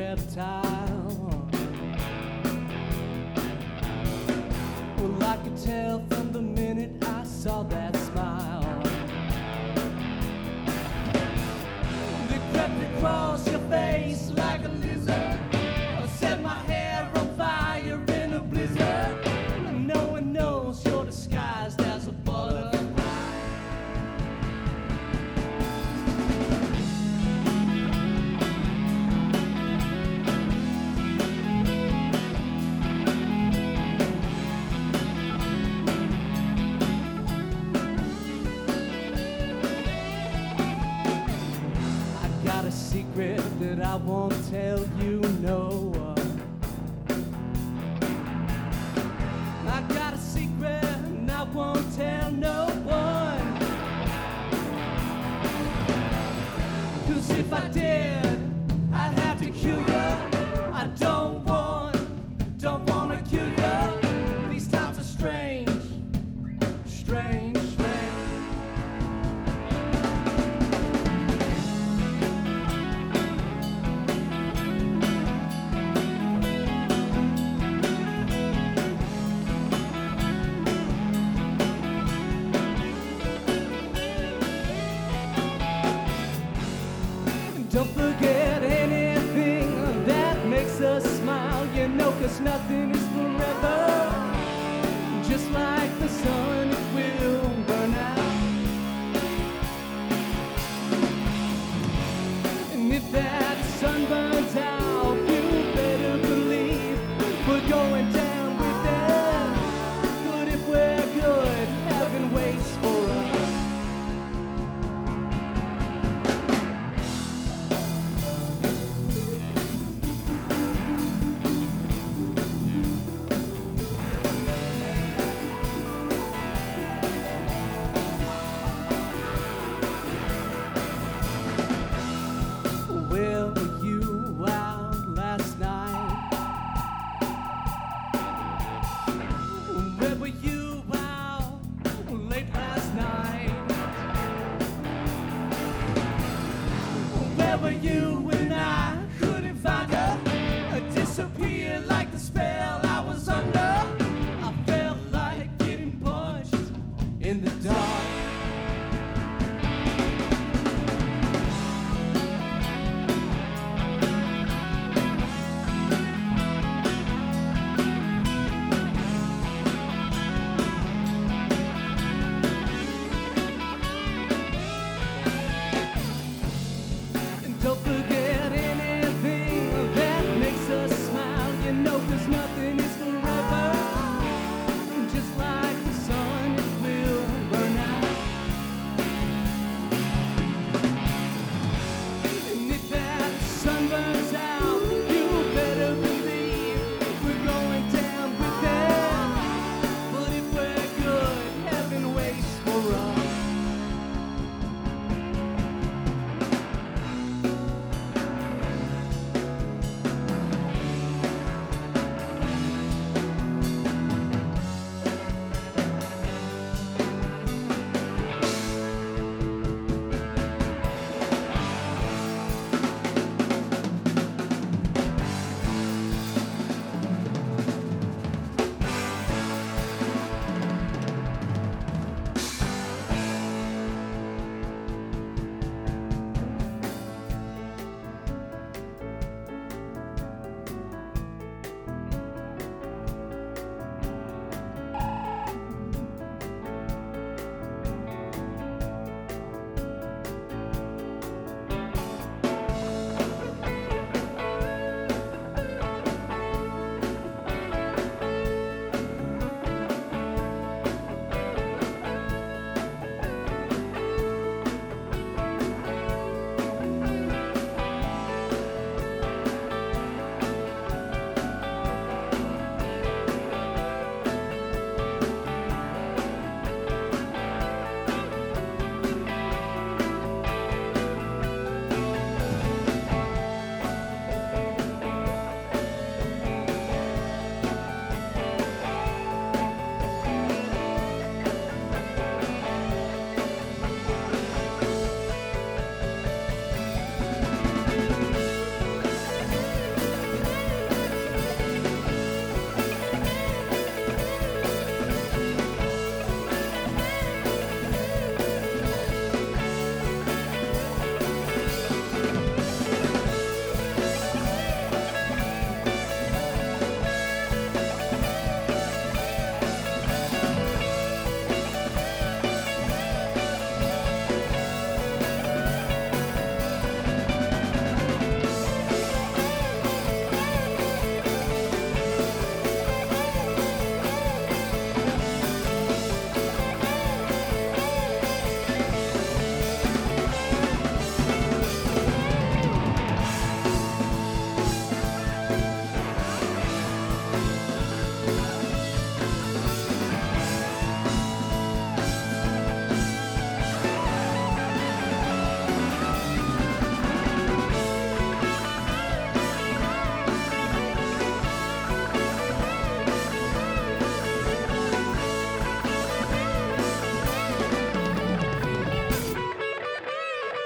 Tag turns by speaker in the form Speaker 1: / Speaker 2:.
Speaker 1: reptile. Well, I could tell from the minute I saw that smile. They crept across your face like a lizard, set my hair on fire in a blizzard. No one knows you're disguised as a butterfly. Got a secret that I won't tell you, no. I got a secret and I won't tell no one. 'Cause if I did, I'd have to kill you. I don't wanna kill you. These times are strange, strange, strange. Don't forget anything that makes us smile, you know, 'cause nothing is forever. Just like the sun, it will burn out. And if that sun burns out, you better believe we're going down with them. But if we're good, heaven waits for us. Where were you out last night? Where were you out late last night? Where were you?